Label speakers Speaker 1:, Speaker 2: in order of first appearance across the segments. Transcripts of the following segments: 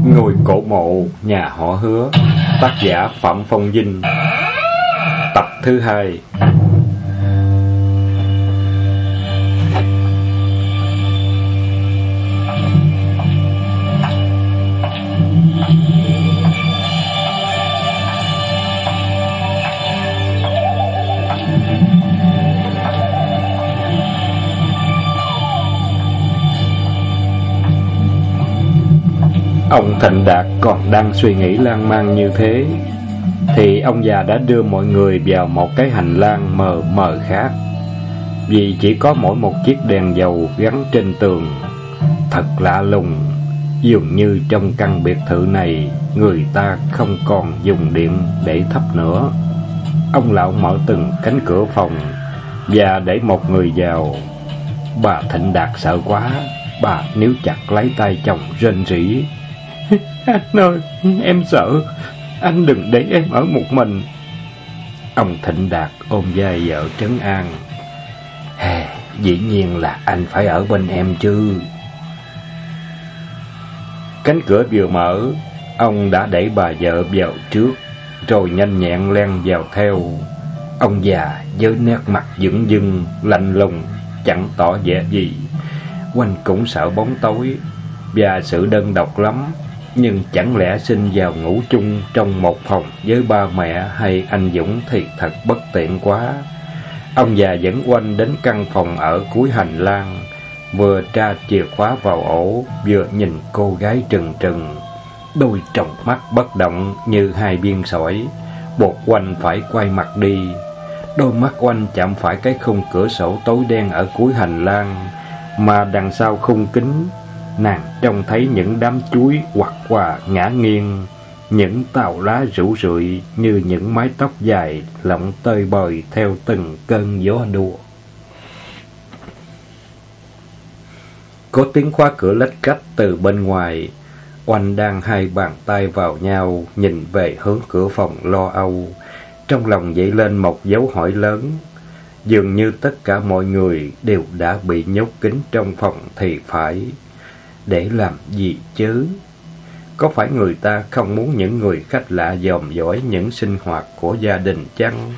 Speaker 1: Ngôi cổ mộ nhà họ Hứa, tác giả Phạm Phong Vinh, tập thứ 2. Ông Thịnh Đạt còn đang suy nghĩ lan man như thế thì ông già đã đưa mọi người vào một cái hành lang mờ mờ khác, vì chỉ có mỗi một chiếc đèn dầu gắn trên tường. Thật lạ lùng, dường như trong căn biệt thự này người ta không còn dùng điện để thắp nữa. Ông lão mở từng cánh cửa phòng và để một người vào. Bà Thịnh Đạt sợ quá, bà níu chặt lấy tay chồng rên rỉ: "Anh ơi, em sợ, anh đừng để em ở một mình." Ông Thịnh Đạt ôm vai vợ trấn an: "Dĩ nhiên là anh phải ở bên em chứ." Cánh cửa vừa mở, ông đã đẩy bà vợ vào trước, rồi nhanh nhẹn len vào theo. Ông già với nét mặt dửng dưng, lạnh lùng, chẳng tỏ vẻ gì. Quanh cũng sợ bóng tối và sự đơn độc lắm, nhưng chẳng lẽ sinh vào ngủ chung trong một phòng với ba mẹ hay anh Dũng thì thật bất tiện quá. Ông già dẫn Oanh đến căn phòng ở cuối hành lang, vừa tra chìa khóa vào ổ, vừa nhìn cô gái trừng trừng. Đôi tròng mắt bất động như hai viên sỏi, buộc Oanh phải quay mặt đi. Đôi mắt Oanh chạm phải cái khung cửa sổ tối đen ở cuối hành lang, mà đằng sau khung kính nàng trông thấy những đám chuối hoặc quả ngã nghiêng, những tàu lá rủ rượi như những mái tóc dài lộng tơi bời theo từng cơn gió đùa. Có tiếng khóa cửa lách cách từ bên ngoài. Oanh đang hai bàn tay vào nhau, nhìn về hướng cửa phòng lo âu. Trong lòng dậy lên một dấu hỏi lớn. Dường như tất cả mọi người đều đã bị nhốt kín trong phòng thì phải. Để làm gì chứ? Có phải người ta không muốn những người khách lạ dòm dõi những sinh hoạt của gia đình chăng?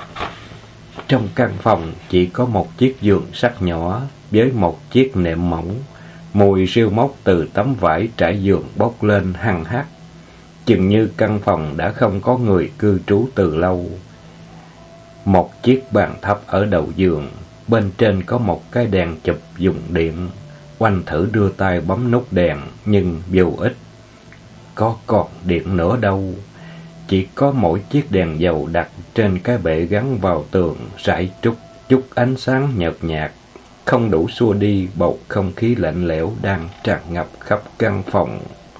Speaker 1: Trong căn phòng chỉ có một chiếc giường sắt nhỏ với một chiếc nệm mỏng. Mùi rêu mốc từ tấm vải trải giường bốc lên hăng hắc. Chừng như căn phòng đã không có người cư trú từ lâu. Một chiếc bàn thấp ở đầu giường, bên trên có một cái đèn chụp dùng điện. Oanh thử đưa tay bấm nút đèn, nhưng vô ích. Có còn điện nữa đâu. Chỉ có mỗi chiếc đèn dầu đặt trên cái bệ gắn vào tường, rải chút ánh sáng nhợt nhạt, không đủ xua đi bầu không khí lạnh lẽo đang tràn ngập khắp căn phòng.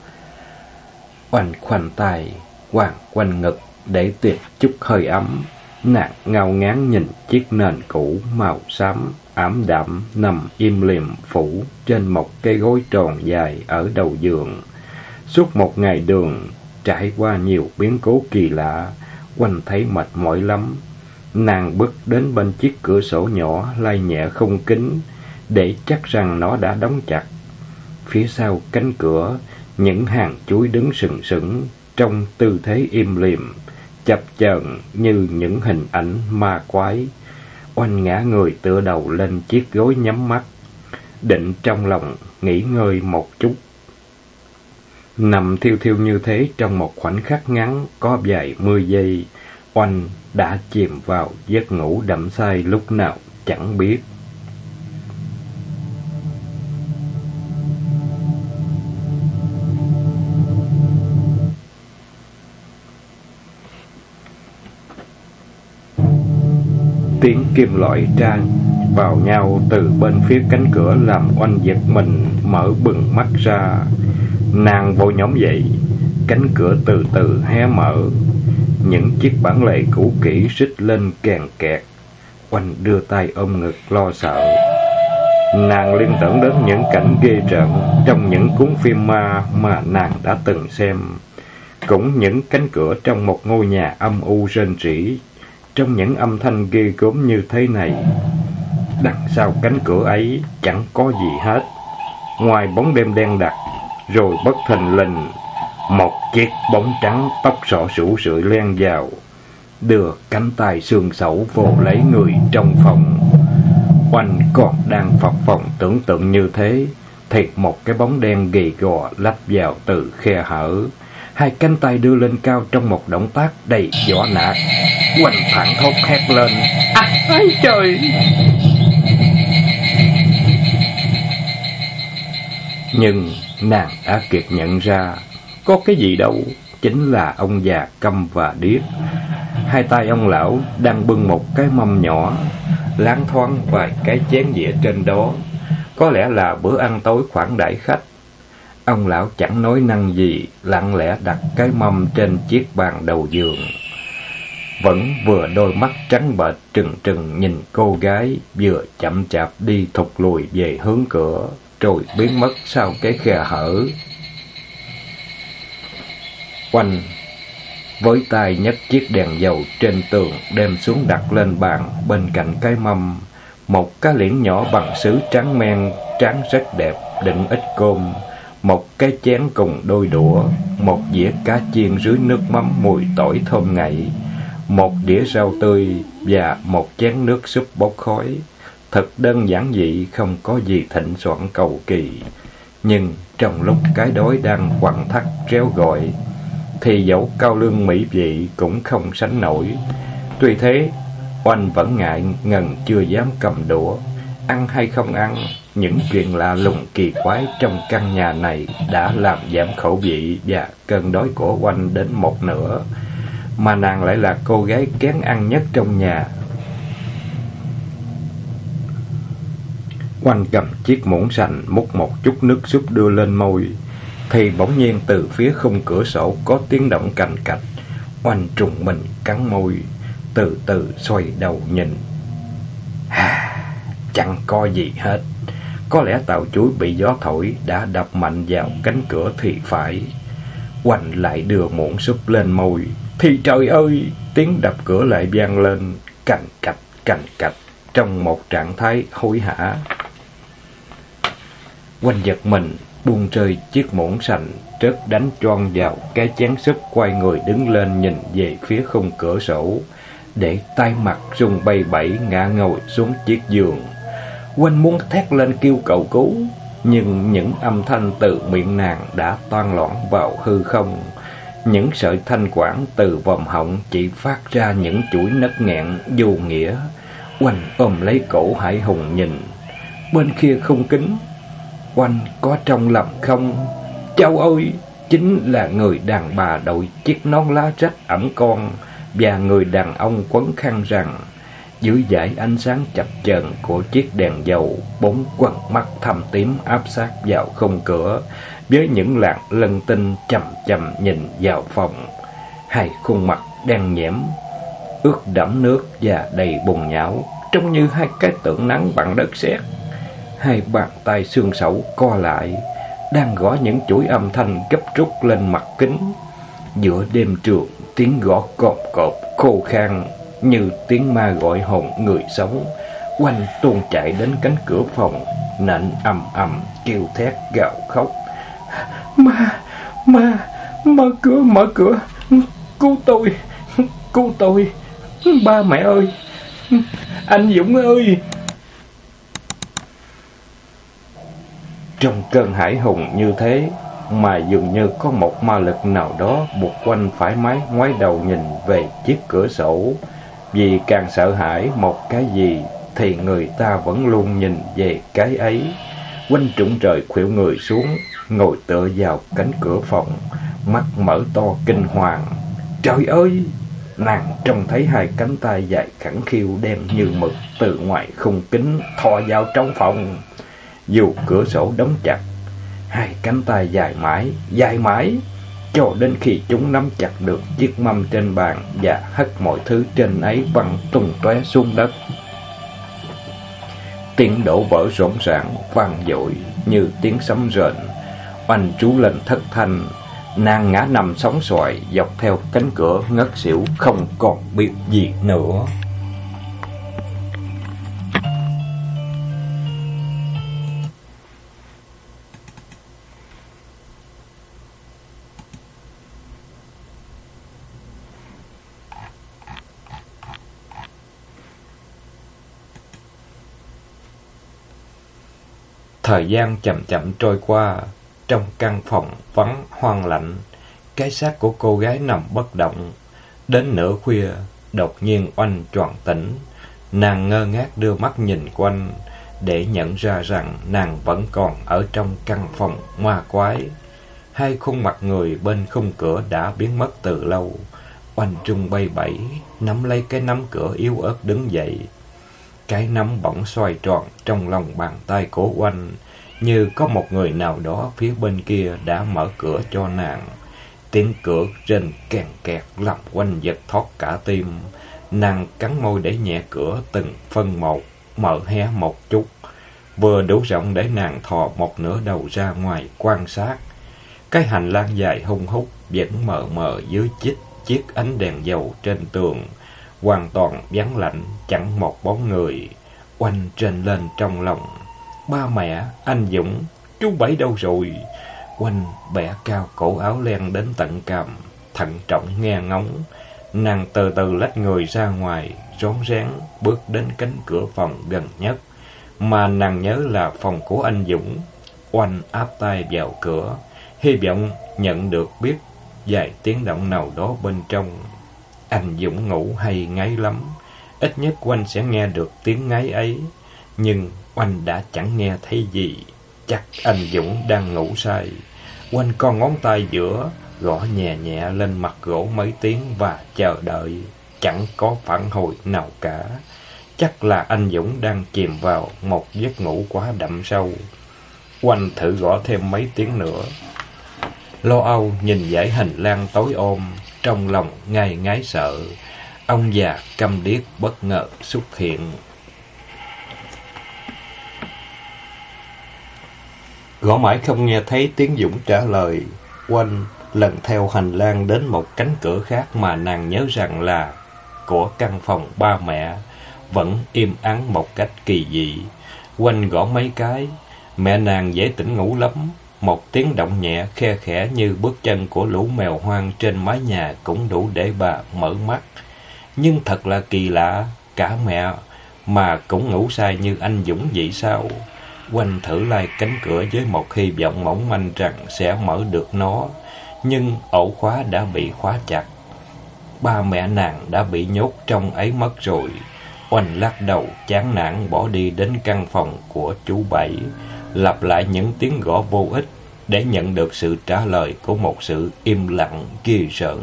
Speaker 1: Oanh khoanh tay, quàng quanh ngực để tìm chút hơi ấm. Nàng ngao ngán nhìn chiếc nền cũ màu xám ảm đạm nằm im lìm phủ trên một cái gối tròn dài ở đầu giường. Suốt một ngày đường, trải qua nhiều biến cố kỳ lạ, Oanh thấy mệt mỏi lắm. Nàng bước đến bên chiếc cửa sổ nhỏ lay nhẹ khung kính, để chắc rằng nó đã đóng chặt. Phía sau cánh cửa, những hàng chuối đứng sừng sững trong tư thế im lìm, chập chờn như những hình ảnh ma quái. Oanh ngã người tựa đầu lên chiếc gối nhắm mắt, định trong lòng nghỉ ngơi một chút. Nằm thiêu thiêu như thế trong một khoảnh khắc ngắn có vài mươi giây, Oanh đã chìm vào giấc ngủ đắm say lúc nào chẳng biết. Tiếng kim loại tràn vào nhau từ bên phía cánh cửa làm Oanh giật mình mở bừng mắt ra. Nàng vội nhổm dậy, cánh cửa từ từ hé mở. Những chiếc bản lề cũ kỹ rít lên kèn kẹt. Oanh đưa tay ôm ngực lo sợ. Nàng liên tưởng đến những cảnh ghê rợn trong những cuốn phim ma mà nàng đã từng xem. Cũng những cánh cửa trong một ngôi nhà âm u rên rỉ, trong những âm thanh ghê gớm như thế này. Đằng sau cánh cửa ấy chẳng có gì hết, ngoài bóng đêm đen đặc. Rồi bất thình lình, Một chiếc bóng trắng tóc xõa rủ rượi len vào, đưa cánh tay xương xẩu vồ lấy người trong phòng. Oanh còn đang phập phồng tưởng tượng như thế, thì một cái bóng đen gầy gò lách vào từ khe hở. Hai cánh tay đưa lên cao trong một động tác đầy võ nạt. Oanh thẳng thốt hét lên: ái trời! Nhưng nàng đã kịp nhận ra, có cái gì đâu, chính là ông già câm và điếc. Hai tay ông lão đang bưng một cái mâm nhỏ, loáng thoáng vài cái chén dĩa trên đó, có lẽ là bữa ăn tối khoản đãi khách. Ông lão chẳng nói năng gì, lặng lẽ đặt cái mâm trên chiếc bàn đầu giường, vẫn vừa đôi mắt trắng bệch trừng trừng nhìn cô gái, vừa chậm chạp đi thụt lùi về hướng cửa, rồi biến mất sau cái khe hở. Oanh với tay nhấc chiếc đèn dầu trên tường đem xuống đặt lên bàn bên cạnh cái mâm. Một cái liễn nhỏ bằng sứ trắng men, tráng rất đẹp, đựng ít cơm, một cái chén cùng đôi đũa, một dĩa cá chiên dưới nước mắm mùi tỏi thơm ngậy, một đĩa rau tươi và một chén nước súp bốc khói. Thật đơn giản dị, không có gì thịnh soạn cầu kỳ. Nhưng trong lúc cái đói đang quặn thắt réo gọi, thì dẫu cao lương mỹ vị cũng không sánh nổi. Tuy thế, Oanh vẫn ngại ngần chưa dám cầm đũa. Ăn hay không ăn, những chuyện lạ lùng kỳ quái trong căn nhà này đã làm giảm khẩu vị và cơn đói của Oanh đến một nửa. Mà nàng lại là cô gái kén ăn nhất trong nhà. Oanh cầm chiếc muỗng sành múc một chút nước súp đưa lên môi, thì bỗng nhiên từ phía khung cửa sổ có tiếng động cành cạch. Oanh trùng mình cắn môi, từ từ xoay đầu nhìn. Chẳng có gì hết. Có lẽ tàu chuối bị gió thổi đã đập mạnh vào cánh cửa thì phải. Oanh lại đưa muỗng súp lên môi, thì trời ơi, tiếng đập cửa lại vang lên cành cạch trong một trạng thái hối hả. Oanh giật mình, buông rơi chiếc muỗng sành, rớt đánh choang vào cái chén súp, quay người đứng lên nhìn về phía khung cửa sổ, để tay mặt run bay bẩy ngã ngồi xuống chiếc giường. Oanh muốn thét lên kêu cầu cứu, nhưng những âm thanh từ miệng nàng đã toan loạn vào hư không. Những sợi thanh quản từ vòm họng chỉ phát ra những chuỗi nấc nghẹn vô nghĩa. Oanh ôm lấy cổ Hải Hùng nhìn. Bên kia khung kính, Oanh có trông lầm không? Châu ơi, chính là người đàn bà đội chiếc nón lá rách ẵm con, và người đàn ông quấn khăn rằng. Dưới dải ánh sáng chập chờn của chiếc đèn dầu, bốn quầng mắt thâm tím áp sát vào khung cửa, với những làn lân tinh chầm chầm nhìn vào phòng. Hai khuôn mặt đen nhẽm, ướt đẫm nước và đầy bùn nhão, trông như hai cái tượng nắng bằng đất sét. Hai bàn tay xương xẩu co lại, đang gõ những chuỗi âm thanh gấp rút lên mặt kính. Giữa đêm trường, tiếng gõ cộp cộp khô khan như tiếng ma gọi hồn người sống. Oanh tuôn chạy đến cánh cửa phòng, nện ầm ầm kêu thét gào khóc. Mở cửa, cứu tôi, ba mẹ ơi, anh Dũng ơi. Trong cơn hải hùng như thế, mà dường như có một ma lực nào đó buộc Oanh phải ngoái đầu nhìn về chiếc cửa sổ. Vì càng sợ hãi một cái gì, thì người ta vẫn luôn nhìn về cái ấy. Oanh trũng trời khuỵu người xuống, ngồi tựa vào cánh cửa phòng, mắt mở to kinh hoàng. Trời ơi! Nàng trông thấy hai cánh tay dài khẳng khiu đen như mực từ ngoài khung kính thò vào trong phòng. Dù cửa sổ đóng chặt, hai cánh tay dài mãi, cho đến khi chúng nắm chặt được chiếc mâm trên bàn và hất mọi thứ trên ấy văng tung tóe xuống đất. Tiếng đổ vỡ rộn ràng vang dội như tiếng sấm rền. Oanh trú lên thất thanh, nàng ngã nằm sóng xoài dọc theo cánh cửa ngất xỉu không còn biết gì nữa. Thời gian chậm chậm trôi qua, trong căn phòng vắng hoang lạnh, cái xác của cô gái nằm bất động. Đến nửa khuya, đột nhiên Oanh choàng tỉnh. Nàng ngơ ngác đưa mắt nhìn quanh, để nhận ra rằng nàng vẫn còn ở trong căn phòng ma quái. Hai khuôn mặt người bên khung cửa đã biến mất từ lâu. Oanh trung bay bẩy, nắm lấy cái nắm cửa yếu ớt đứng dậy. Cái nắm bỗng xoay tròn trong lòng bàn tay của Oanh, như có một người nào đó phía bên kia đã mở cửa cho nàng. Tiếng cửa rền kèn kẹt làm Oanh giật thót cả tim. Nàng cắn môi để nhẹ cửa từng phân một, mở hé một chút, vừa đủ rộng để nàng thò một nửa đầu ra ngoài quan sát. Cái hành lang dài hun hút vẫn mờ mờ dưới chiếc ánh đèn dầu trên tường, hoàn toàn vắng lạnh, chẳng một bóng người. Oanh rên lên trong lòng: ba mẹ, anh Dũng, chú Bảy đâu rồi? Oanh bẻ cao cổ áo len đến tận cằm, thận trọng nghe ngóng. Nàng từ từ lách người ra ngoài, rón rén bước đến cánh cửa phòng gần nhất, mà nàng nhớ là phòng của anh Dũng. Oanh áp tay vào cửa, hy vọng nhận được biết vài tiếng động nào đó bên trong. Anh Dũng ngủ hay ngáy lắm, ít nhất Oanh sẽ nghe được tiếng ngáy ấy, nhưng Oanh đã chẳng nghe thấy gì. Chắc anh Dũng đang ngủ say. Oanh con ngón tay giữa, gõ nhẹ nhẹ lên mặt gỗ mấy tiếng và chờ đợi. Chẳng có phản hồi nào cả. Chắc là anh Dũng đang chìm vào một giấc ngủ quá đậm sâu. Oanh thử gõ thêm mấy tiếng nữa. Lo âu nhìn dãy hành lang tối om, trong lòng ngài ngái sợ. Ông già câm điếc bất ngờ xuất hiện. Gõ mãi không nghe thấy tiếng Dũng trả lời. Oanh lần theo hành lang đến một cánh cửa khác mà nàng nhớ rằng là của căn phòng ba mẹ, vẫn im ắng một cách kỳ dị. Oanh gõ mấy cái, mẹ nàng dễ tỉnh ngủ lắm. Một tiếng động nhẹ khe khẽ như bước chân của lũ mèo hoang trên mái nhà cũng đủ để bà mở mắt. Nhưng thật là kỳ lạ, cả mẹ mà cũng ngủ say như anh Dũng vậy sao? Oanh thử lai cánh cửa với một hy vọng mỏng manh rằng sẽ mở được nó, nhưng ổ khóa đã bị khóa chặt. Ba mẹ nàng đã bị nhốt trong ấy mất rồi. Oanh lắc đầu chán nản bỏ đi đến căn phòng của chú Bảy, lặp lại những tiếng gõ vô ích để nhận được sự trả lời của một sự im lặng ghê rợn.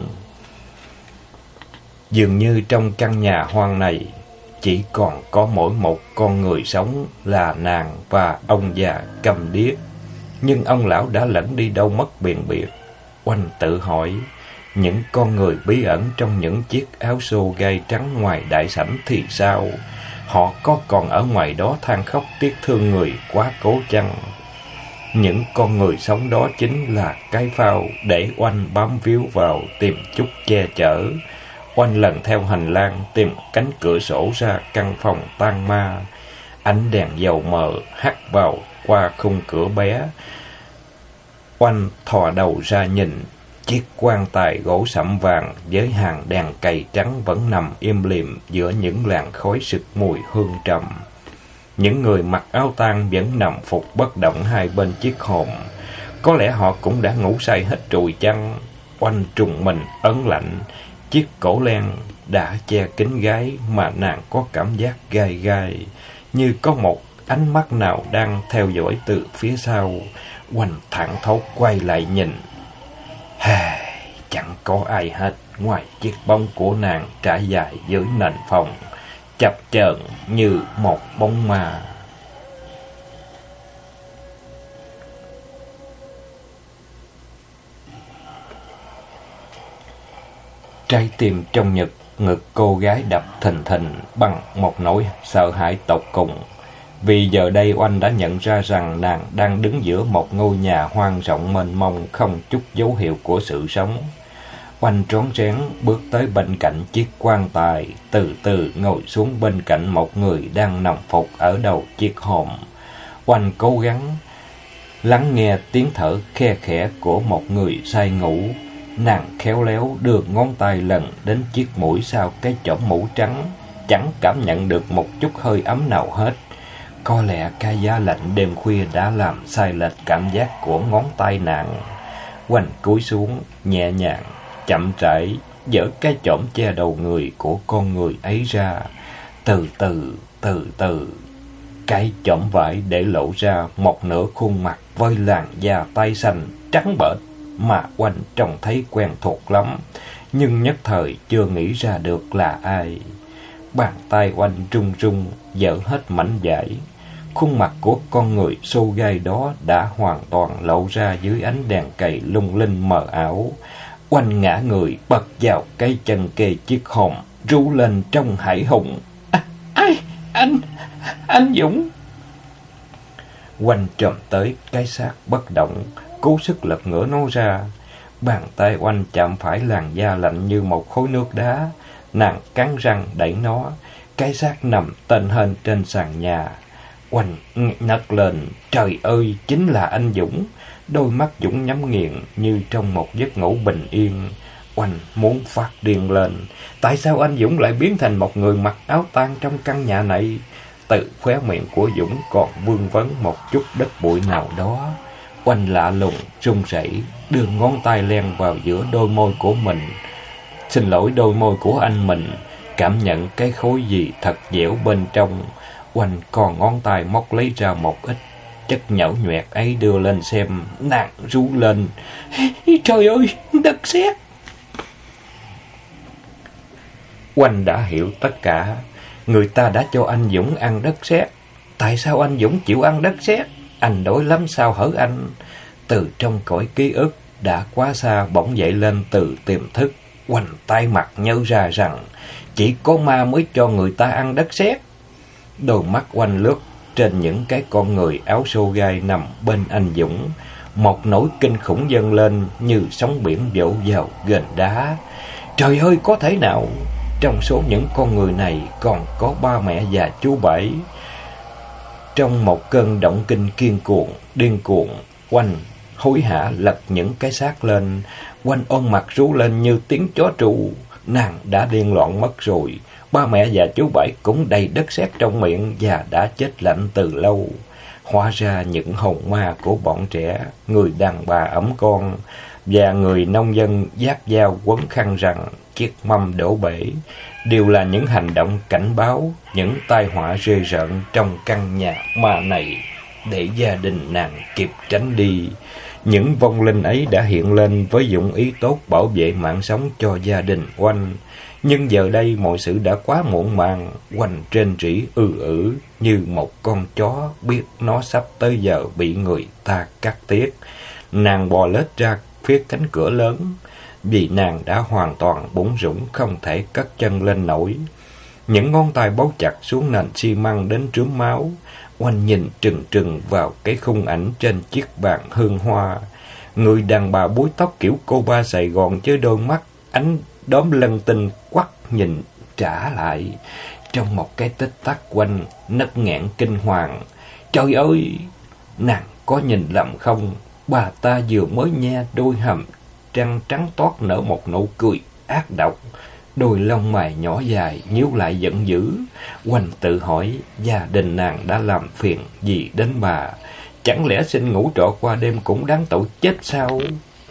Speaker 1: Dường như trong căn nhà hoang này chỉ còn có mỗi một con người sống là nàng và ông già câm điếc. Nhưng ông lão đã lẫn đi đâu mất biền biệt. Oanh tự hỏi, những con người bí ẩn trong những chiếc áo xô gai trắng ngoài đại sảnh thì sao? Họ có còn ở ngoài đó than khóc tiếc thương người quá cố chăng? Những con người sống đó chính là cái phao để Oanh bám víu vào tìm chút che chở. Oanh lần theo hành lang tìm cánh cửa sổ ra căn phòng tan ma. Ánh đèn dầu mờ hắt vào qua khung cửa bé. Oanh thò đầu ra nhìn, chiếc quan tài gỗ sẫm vàng với hàng đèn cầy trắng vẫn nằm im lìm giữa những làn khói sực mùi hương trầm. Những người mặc áo tang vẫn nằm phục bất động hai bên chiếc hòm. Có lẽ họ cũng đã ngủ say hết rồi chăng? Oanh trùng mình ớn lạnh. Chiếc cổ len đã che kín gái mà nàng có cảm giác gai gai, như có một ánh mắt nào đang theo dõi từ phía sau. Oanh thẳng thốt quay lại nhìn. Chẳng có ai hết ngoài chiếc bóng của nàng trải dài dưới nền phòng, chập chờn như một bóng ma. Trái tim trong ngực cô gái đập thình thình bằng một nỗi sợ hãi tột cùng. Vì giờ đây Oanh đã nhận ra rằng nàng đang đứng giữa một ngôi nhà hoang rộng mênh mông, không chút dấu hiệu của sự sống. Oanh rón rén bước tới bên cạnh chiếc quan tài, từ từ ngồi xuống bên cạnh một người đang nằm phục ở đầu chiếc hòm. Oanh cố gắng lắng nghe tiếng thở khe khẽ của một người say ngủ. Nàng khéo léo đưa ngón tay lần đến chiếc mũi sau cái chõm mũ trắng, chẳng cảm nhận được một chút hơi ấm nào hết. Có lẽ cái giá lạnh đêm khuya đã làm sai lệch cảm giác của ngón tay nàng. Oanh cúi xuống, nhẹ nhàng, chậm rãi, giở cái chõm che đầu người của con người ấy ra. Từ từ, cái chõm vải để lộ ra một nửa khuôn mặt với làn da tái xanh, trắng bệch mà Oanh trông thấy quen thuộc lắm, nhưng nhất thời chưa nghĩ ra được là ai. Bàn tay Oanh run run, dở hết mảnh vải. Khuôn mặt của con người xô gai đó đã hoàn toàn lộ ra dưới ánh đèn cầy lung linh mờ ảo. Oanh ngã người bật vào cái chân kề chiếc hòm, rú lên trong hải hùng. Ai? Anh Dũng! Oanh trồm tới cái xác bất động, cố sức lật ngửa nó ra. Bàn tay Oanh chạm phải làn da lạnh như một khối nước đá. Nàng cắn răng đẩy nó. Cái xác nằm tênh hênh trên sàn nhà. Oanh nấc lên. Trời ơi, chính là anh Dũng. Đôi mắt Dũng nhắm nghiền như trong một giấc ngủ bình yên. Oanh muốn phát điên lên. Tại sao anh Dũng lại biến thành một người mặc áo tang trong căn nhà này? Từ khóe miệng của Dũng còn vương vấn một chút đất bụi nào đó. Oanh lạ lùng, run rẩy, đưa ngón tay len vào giữa đôi môi của mình. Xin lỗi, đôi môi của anh mình. Cảm nhận cái khối gì thật dẻo bên trong. Oanh còn ngón tay móc lấy ra một ít chất nhão nhoẹt ấy đưa lên xem. Nàng rú lên. Trời ơi, đất sét! Oanh đã hiểu tất cả. Người ta đã cho anh Dũng ăn đất sét. Tại sao anh Dũng chịu ăn đất sét? Anh đói lắm sao hở anh? Từ trong cõi ký ức đã quá xa bỗng dậy lên từ tiềm thức. Oanh tay mặt nhớ ra rằng chỉ có ma mới cho người ta ăn đất sét. Đôi mắt Oanh lướt trên những cái con người áo xô gai nằm bên anh Dũng. Một nỗi kinh khủng dâng lên như sóng biển vỗ vào ghềnh đá. Trời ơi, có thể nào? Trong số những con người này còn có ba mẹ và chú Bảy. Trong một cơn động kinh điên cuồng, Oanh hối hả lật những cái xác lên. Oanh ôm mặt rú lên như tiếng chó tru. Nàng đã điên loạn mất rồi. Ba mẹ và chú Bảy cũng đầy đất sét trong miệng và đã chết lạnh từ lâu. Hóa ra những hồn ma của bọn trẻ, người đàn bà ẵm con và người nông dân vác dao quấn khăn rằng chiếc mâm đổ bể đều là những hành động cảnh báo những tai họa rê rợn trong căn nhà ma này để gia đình nàng kịp tránh đi. Những vong linh ấy đã hiện lên với dụng ý tốt bảo vệ mạng sống cho gia đình Oanh. Nhưng giờ đây mọi sự đã quá muộn màng. Oanh rên rỉ như một con chó biết nó sắp tới giờ bị người ta cắt tiết. Nàng bò lết ra phía cánh cửa lớn, vì nàng đã hoàn toàn bủn rủn không thể cất chân lên nổi. Những ngón tay bấu chặt xuống nền xi măng đến rướm máu. Oanh nhìn trừng trừng vào cái khung ảnh trên chiếc bàn hương hoa. Người đàn bà búi tóc kiểu cô ba Sài Gòn với đôi mắt ánh đốm lân tinh quắc nhìn trả lại. Trong một cái tích tắc, Oanh nấc nghẹn kinh hoàng. Trời ơi! Nàng có nhìn lầm không? Bà ta vừa mới nhe đôi hàm răng trắng toát nở một nụ cười ác độc. Đôi lông mày nhỏ dài nhíu lại giận dữ. Oanh tự hỏi gia đình nàng đã làm phiền gì đến bà? Chẳng lẽ xin ngủ trọ qua đêm cũng đáng tội chết sao?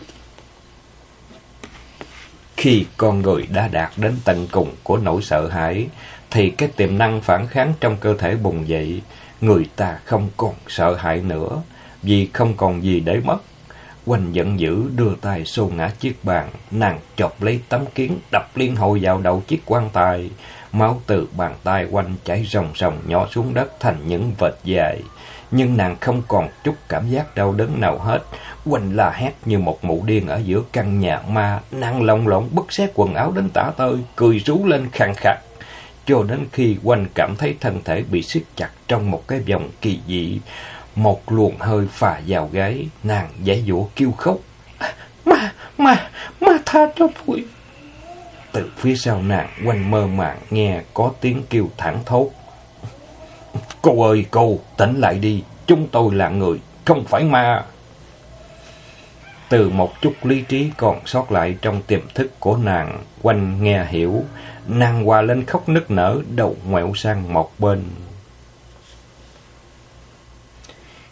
Speaker 1: Khi con người đã đạt đến tận cùng của nỗi sợ hãi, thì cái tiềm năng phản kháng trong cơ thể bùng dậy. Người ta không còn sợ hãi nữa, vì không còn gì để mất. Oanh giận dữ đưa tay xô ngã chiếc bàn. Nàng chộp lấy tấm kiến đập liên hồi vào đầu chiếc quan tài. Máu từ bàn tay Oanh chảy ròng ròng nhỏ xuống đất thành những vệt dài. Nhưng nàng không còn chút cảm giác đau đớn nào hết. Oanh la hét như một mụ điên ở giữa căn nhà ma. Nàng lồng lộn bứt xé quần áo đến tả tơi, cười rú lên khàn khặt. Cho đến khi Oanh cảm thấy thân thể bị siết chặt trong một cái vòng kỳ dị. Một luồng hơi phà vào gáy, nàng giãy giụa kêu khóc. Ma tha cho muội. Từ phía sau nàng, Oanh mơ màng nghe có tiếng kêu thảng thốt. Cô ơi cô, tỉnh lại đi, chúng tôi là người, không phải ma. Từ một chút lý trí còn sót lại trong tiềm thức của nàng, Oanh nghe hiểu. Nàng hòa lên khóc nức nở, đầu ngoẹo sang một bên.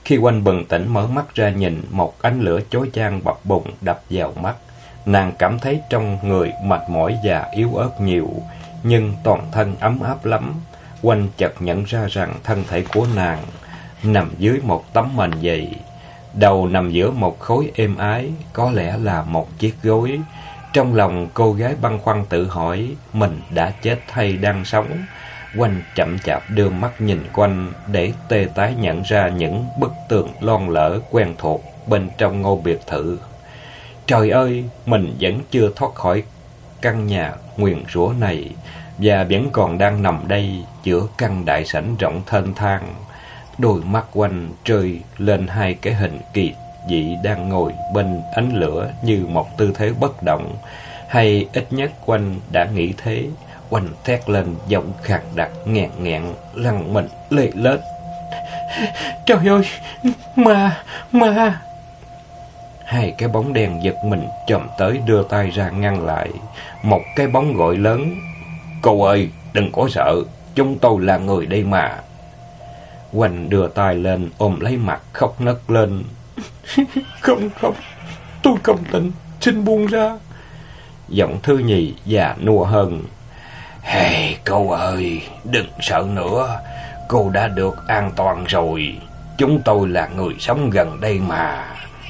Speaker 1: Khi Oanh bừng tỉnh mở mắt ra nhìn, một ánh lửa chói chang bập bùng đập vào mắt. Nàng cảm thấy trong người mệt mỏi và yếu ớt nhiều, nhưng toàn thân ấm áp lắm. Oanh chợt nhận ra rằng thân thể của nàng nằm dưới một tấm mền dày, đầu nằm giữa một khối êm ái, có lẽ là một chiếc gối. Trong lòng cô gái băn khoăn tự hỏi, mình đã chết hay đang sống? Oanh chậm chạp đưa mắt nhìn quanh để tê tái nhận ra những bức tường loang lở quen thuộc bên trong ngôi biệt thự. Trời ơi, mình vẫn chưa thoát khỏi căn nhà nguyền rủa này, và vẫn còn đang nằm đây giữa căn đại sảnh rộng thênh thang. Đôi mắt Oanh rơi lên hai cái hình kỳ dị đang ngồi bên ánh lửa như một tư thế bất động, hay ít nhất Oanh đã nghĩ thế. Oanh thét lên giọng khạc đặc nghẹn nghẹn, lăn mình lê lết. Trời ơi, ma! Hai cái bóng đen giật mình chồm tới đưa tay ra ngăn lại. Một cái bóng gọi lớn, cô ơi, đừng có sợ, chúng tôi là người đây mà. Oanh đưa tay lên ôm lấy mặt khóc nấc lên. Không, tôi không tin, xin buông ra. Giọng Thư Nhì già nua hơn. Hey, cô ơi, đừng sợ nữa, cô đã được an toàn rồi, chúng tôi là người sống gần đây mà.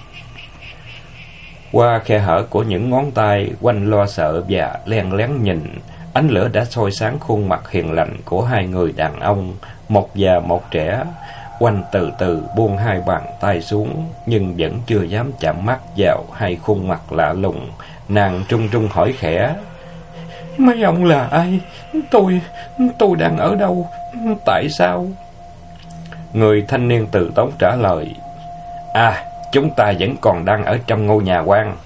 Speaker 1: Qua khe hở của những ngón tay, Oanh lo sợ và len lén nhìn. Ánh lửa đã soi sáng khuôn mặt hiền lành của hai người đàn ông, một già một trẻ. Oanh từ từ buông hai bàn tay xuống, nhưng vẫn chưa dám chạm mắt vào hai khuôn mặt lạ lùng. Nàng trung trung hỏi khẽ, mấy ông là ai? Tôi đang ở đâu? Tại sao? Người thanh niên từ tốn trả lời, chúng ta vẫn còn đang ở trong ngôi nhà quan.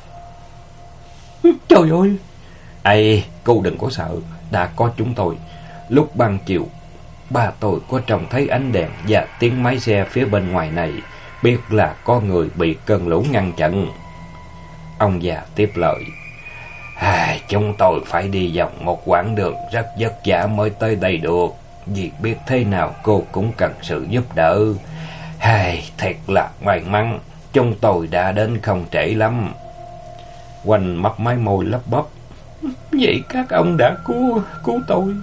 Speaker 1: Trời ơi! Cô đừng có sợ, đã có chúng tôi. Lúc ban chiều, ba tôi có trông thấy ánh đèn và tiếng máy xe phía bên ngoài này, biết là có người bị cơn lũ ngăn chặn. Ông già tiếp lời, chúng tôi phải đi vòng một quãng đường rất vất vả mới tới đây được, vì biết thế nào cô cũng cần sự giúp đỡ. Thật là may mắn, chúng tôi đã đến không trễ lắm. Oanh mấp máy môi lắp bắp, vậy các ông đã cứu tôi?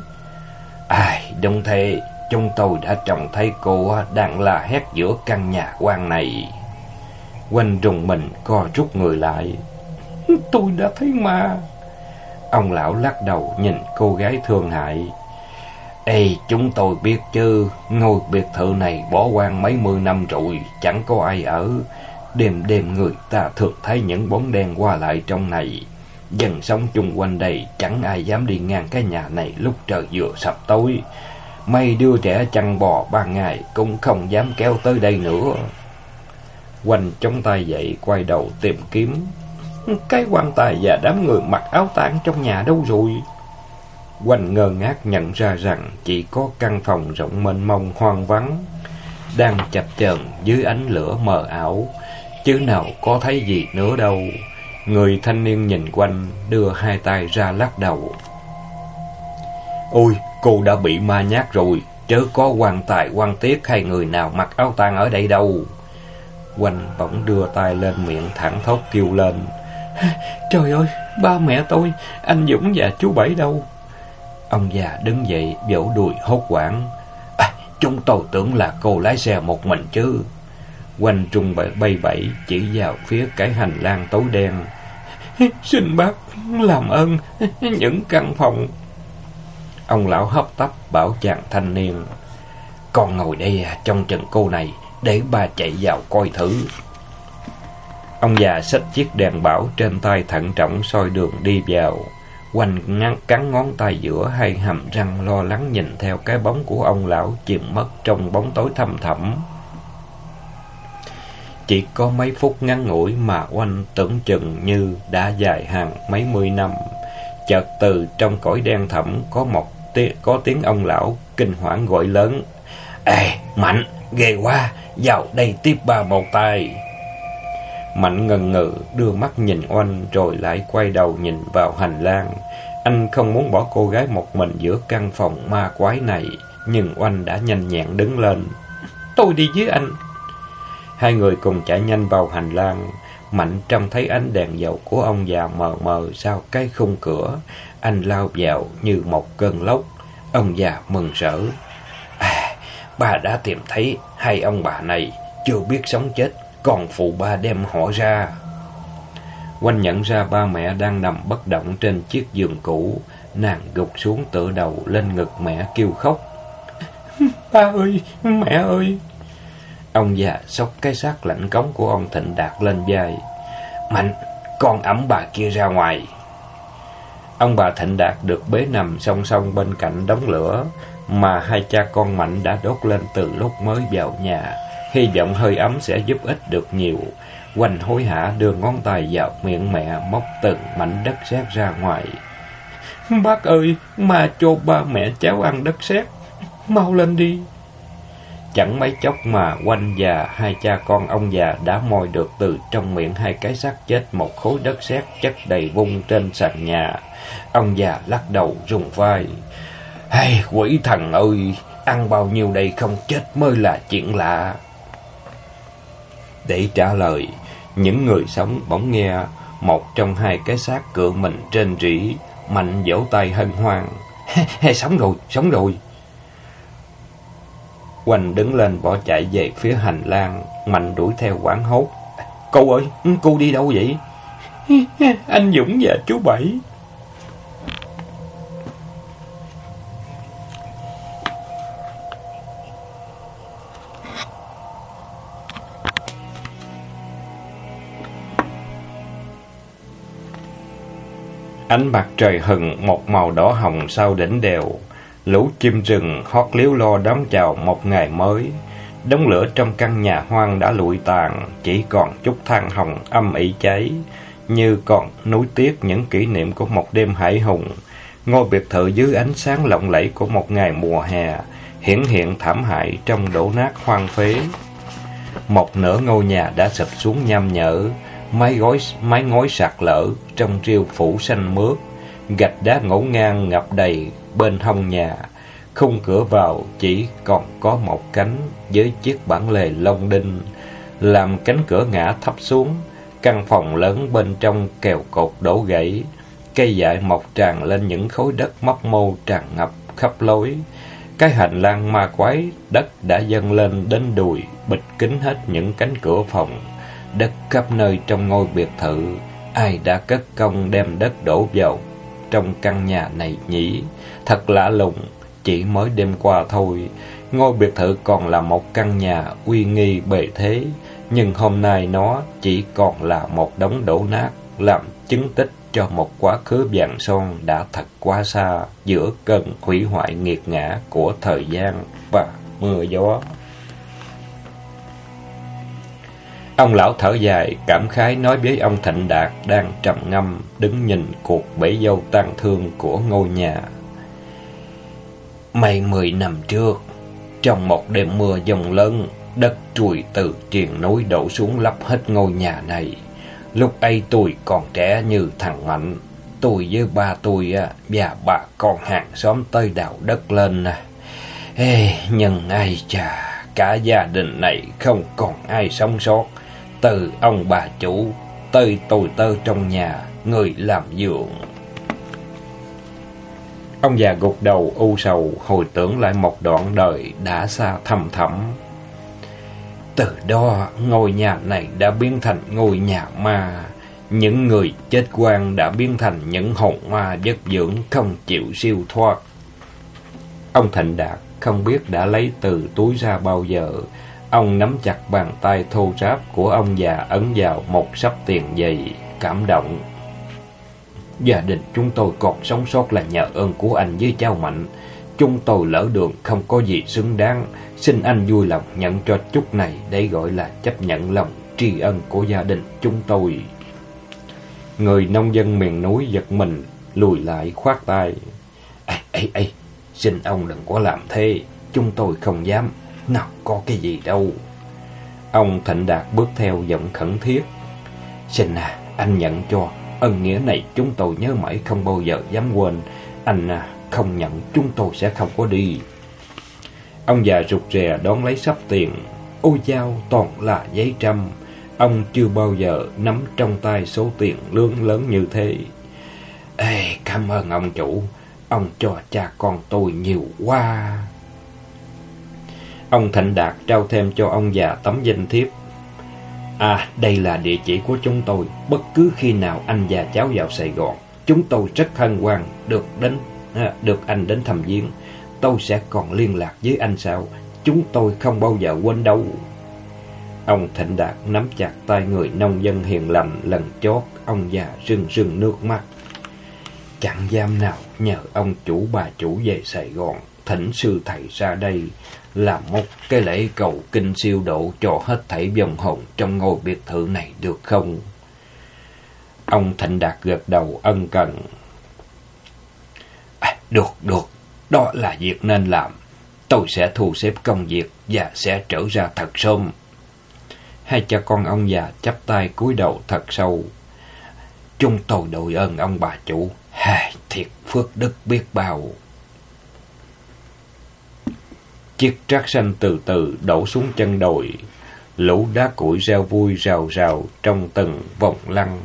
Speaker 1: Đúng thế, chúng tôi đã trông thấy cô đang la hét giữa căn nhà quan này. Oanh rùng mình co rút người lại. Tôi đã thấy ma. Ông lão lắc đầu nhìn cô gái thương hại. Chúng tôi biết chứ, ngôi biệt thự này bỏ hoang mấy mươi năm rồi, chẳng có ai ở. Đêm đêm người ta thường thấy những bóng đen qua lại trong này. Dân sống chung quanh đây chẳng ai dám đi ngang cái nhà này lúc trời vừa sập tối. Mấy đứa trẻ chăn bò ban ngày cũng không dám kéo tới đây nữa. Oanh chống tay dậy quay đầu tìm kiếm. Cái quan tài và đám người mặc áo tang trong nhà đâu rồi? Oanh ngơ ngác nhận ra rằng chỉ có căn phòng rộng mênh mông hoang vắng, đang chập chờn dưới ánh lửa mờ ảo, chứ nào có thấy gì nữa đâu. Người thanh niên nhìn quanh, đưa hai tay ra lắc đầu. Ôi, cô đã bị ma nhát rồi, chớ có quan tài quan tiết hay người nào mặc áo tang ở đây đâu. Oanh bỗng đưa tay lên miệng thẳng thốt kêu lên. Trời ơi, ba mẹ tôi, anh Dũng và chú Bảy đâu? Ông già đứng dậy vỗ đùi hốt hoảng. Chúng tôi tưởng là cô lái xe một mình chứ. Oanh trung bay bẩy chỉ vào phía cái hành lang tối đen. Xin bác làm ơn, những căn phòng. Ông lão hấp tấp bảo chàng thanh niên, con ngồi đây trong chừng cô này, để ba chạy vào coi thử. Ông già xách chiếc đèn bảo trên tay thận trọng soi đường đi vào. Oanh cắn ngón tay giữa hai hàm răng lo lắng nhìn theo cái bóng của ông lão chìm mất trong bóng tối thăm thẳm. Chỉ có mấy phút ngắn ngủi mà Oanh tưởng chừng như đã dài hàng mấy mươi năm. Chợt từ trong cõi đen thẳm có tiếng ông lão kinh hoảng gọi lớn. Mạnh, ghê quá, vào đây tiếp ba một tay. Mạnh ngần ngừ đưa mắt nhìn Oanh rồi lại quay đầu nhìn vào hành lang. Anh không muốn bỏ cô gái một mình giữa căn phòng ma quái này, nhưng Oanh đã nhanh nhẹn đứng lên. Tôi đi với anh. Hai người cùng chạy nhanh vào hành lang. Mạnh trông thấy ánh đèn dầu của ông già mờ mờ sau cái khung cửa. Anh lao vào như một cơn lốc. Ông già mừng rỡ. Ba đã tìm thấy hai ông bà này, chưa biết sống chết, còn phụ ba đem họ ra. Oanh nhận ra ba mẹ đang nằm bất động trên chiếc giường cũ. Nàng gục xuống tựa đầu lên ngực mẹ kêu khóc. Ba ơi, mẹ ơi! Ông già xốc cái xác lạnh cống của ông Thịnh Đạt lên vai. Mạnh, con ẵm bà kia ra ngoài. Ông bà Thịnh Đạt được bế nằm song song bên cạnh đống lửa mà hai cha con Mạnh đã đốt lên từ lúc mới vào nhà, hy vọng hơi ấm sẽ giúp ích được nhiều. Oanh hối hả đưa ngón tay vào miệng mẹ, móc từng mảnh đất sét ra ngoài. Bác ơi, mà cho ba mẹ cháu ăn đất sét, mau lên đi. Chẳng mấy chốc mà Oanh và hai cha con ông già đã moi được từ trong miệng hai cái xác chết một khối đất sét chất đầy vung trên sàn nhà. Ông già lắc đầu rùng vai. Hay quỷ thần ơi, ăn bao nhiêu đây không chết mới là chuyện lạ. Để trả lời, những người sống bỗng nghe một trong hai cái xác cựa mình trên rỉ. Mạnh vỗ tay hân hoan. Sống rồi, sống rồi. Oanh đứng lên bỏ chạy về phía hành lang. Mạnh đuổi theo hoảng hốt. Cô ơi, cô đi đâu vậy? Anh Dũng và chú Bảy. Ánh mặt trời hừng một màu đỏ hồng sau đỉnh đèo. Lũ chim rừng hót líu lo đón chào một ngày mới. Đống lửa trong căn nhà hoang đã lụi tàn, chỉ còn chút than hồng âm ỉ cháy, như còn nuối tiếc những kỷ niệm của một đêm hải hùng. Ngôi biệt thự dưới ánh sáng lộng lẫy của một ngày mùa hè hiển hiện thảm hại trong đổ nát hoang phế. Một nửa ngôi nhà đã sụp xuống nham nhở, mái ngói sạt lở trong rêu phủ xanh mướt, gạch đá ngổn ngang ngập đầy bên hông nhà. Khung cửa vào chỉ còn có một cánh với chiếc bản lề lông đinh, làm cánh cửa ngã thấp xuống. Căn phòng lớn bên trong kèo cột đổ gãy, cây dại mọc tràn lên những khối đất mấp mô tràn ngập khắp lối. Cái hành lang ma quái, đất đã dâng lên đến đùi, bịt kín hết những cánh cửa phòng. Đất khắp nơi trong ngôi biệt thự, ai đã cất công đem đất đổ vào trong căn nhà này nhỉ? Thật lạ lùng, chỉ mới đêm qua thôi, ngôi biệt thự còn là một căn nhà uy nghi bề thế, nhưng hôm nay nó chỉ còn là một đống đổ nát, làm chứng tích cho một quá khứ vàng son đã thật quá xa giữa cơn hủy hoại nghiệt ngã của thời gian và mưa gió. Ông lão thở dài, cảm khái nói với ông Thịnh Đạt đang trầm ngâm đứng nhìn cuộc bể dâu tang thương của ngôi nhà. Mấy 10 năm trước, trong một đêm mưa dông lớn, đất trùi từ triền núi đổ xuống lấp hết ngôi nhà này. Lúc ấy tôi còn trẻ như thằng Mạnh, tôi với ba tôi và bà con hàng xóm tới đào đất lên. Nhưng ai chà, cả gia đình này không còn ai sống sót. Từ ông bà chủ tới tôi tơ trong nhà, người làm giường. Ông già gục đầu u sầu, hồi tưởng lại một đoạn đời đã xa thăm thẳm. Từ đó, ngôi nhà này đã biến thành ngôi nhà ma. Những người chết oan đã biến thành những hồn ma vất vưởng không chịu siêu thoát. Ông Thịnh Đạt không biết đã lấy từ túi ra bao giờ. Ông nắm chặt bàn tay thô ráp của ông già ấn vào một sấp tiền dày, cảm động. Gia đình chúng tôi còn sống sót là nhờ ơn của anh với cháu Mạnh. Chúng tôi lỡ đường không có gì xứng đáng. Xin anh vui lòng nhận cho chút này để gọi là chấp nhận lòng tri ân của gia đình chúng tôi. Người nông dân miền núi giật mình, lùi lại khoát tay. Ê, xin ông đừng có làm thế. Chúng tôi không dám. Nào có cái gì đâu. Ông Thịnh Đạt bước theo giọng khẩn thiết. Xin anh nhận cho. Ân nghĩa này chúng tôi nhớ mãi không bao giờ dám quên. Anh không nhận chúng tôi sẽ không có đi. Ông già rụt rè đón lấy sắp tiền. Ôi chao, toàn là giấy trăm. Ông chưa bao giờ nắm trong tay số tiền lớn như thế. Ê, cảm ơn ông chủ, ông cho cha con tôi nhiều quá. Ông Thịnh Đạt trao thêm cho ông già tấm danh thiếp. À, đây là địa chỉ của chúng tôi. Bất cứ khi nào anh và cháu vào Sài Gòn, chúng tôi rất hân hoan được anh đến thăm viếng. Tôi sẽ còn liên lạc với anh sau. Chúng tôi không bao giờ quên đâu. Ông Thịnh Đạt nắm chặt tay người nông dân hiền lành lần chót, ông già rưng rưng nước mắt. Chẳng dám nào nhờ ông chủ bà chủ về Sài Gòn, thỉnh sư thầy ra đây làm một cái lễ cầu kinh siêu độ cho hết thảy vong hồn trong ngôi biệt thự này được không? Ông Thịnh Đạt gật đầu ân cần. Được, đó là việc nên làm. Tôi sẽ thu xếp công việc và sẽ trở ra thật sớm. Hai cha con ông già chắp tay cúi đầu thật sâu. Chúng tôi đội ơn ông bà chủ, thiệt phước đức biết bao. Chiếc trác xanh từ từ đổ xuống chân đồi, lũ đá cuội reo vui rào rào trong từng vòng lăn.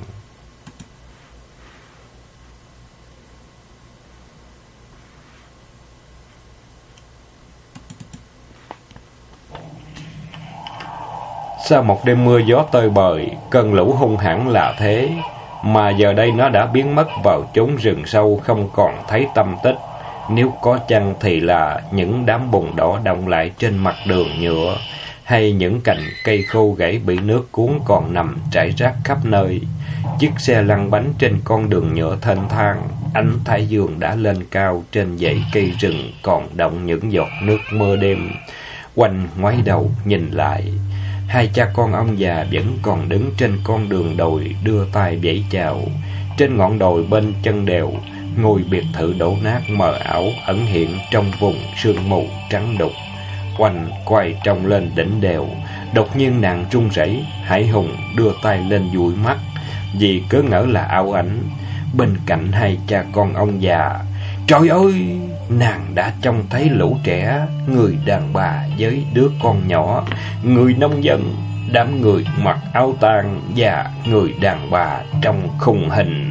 Speaker 1: Sau một đêm mưa gió tơi bời, cơn lũ hung hãn là thế, mà giờ đây nó đã biến mất vào chốn rừng sâu không còn thấy tâm tích. Nếu có chăng thì là những đám bùn đỏ đọng lại trên mặt đường nhựa, hay những cành cây khô gãy bị nước cuốn còn nằm trải rác khắp nơi. Chiếc xe lăn bánh trên con đường nhựa thênh thang, ánh thái dương đã lên cao trên dãy cây rừng còn đọng những giọt nước mưa đêm. Oanh ngoái đầu nhìn lại, hai cha con ông già vẫn còn đứng trên con đường đồi đưa tay vẫy chào. Trên ngọn đồi bên chân đèo, ngôi biệt thự đổ nát mờ ảo ẩn hiện trong vùng sương mù trắng đục. Oanh quay trông lên đỉnh đèo, đột nhiên nàng run rẩy, hãi hùng đưa tay lên dụi mắt, vì cứ ngỡ là ảo ảnh. Bên cạnh hai cha con ông già, trời ơi, nàng đã trông thấy lũ trẻ, người đàn bà với đứa con nhỏ, người nông dân, đám người mặc áo tang và người đàn bà trong khung hình.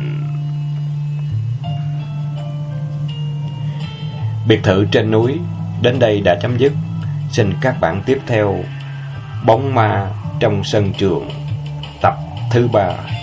Speaker 1: Biệt thự trên núi đến đây đã chấm dứt. Xin các bạn tiếp theo Bóng ma trong sân trường tập thứ 3.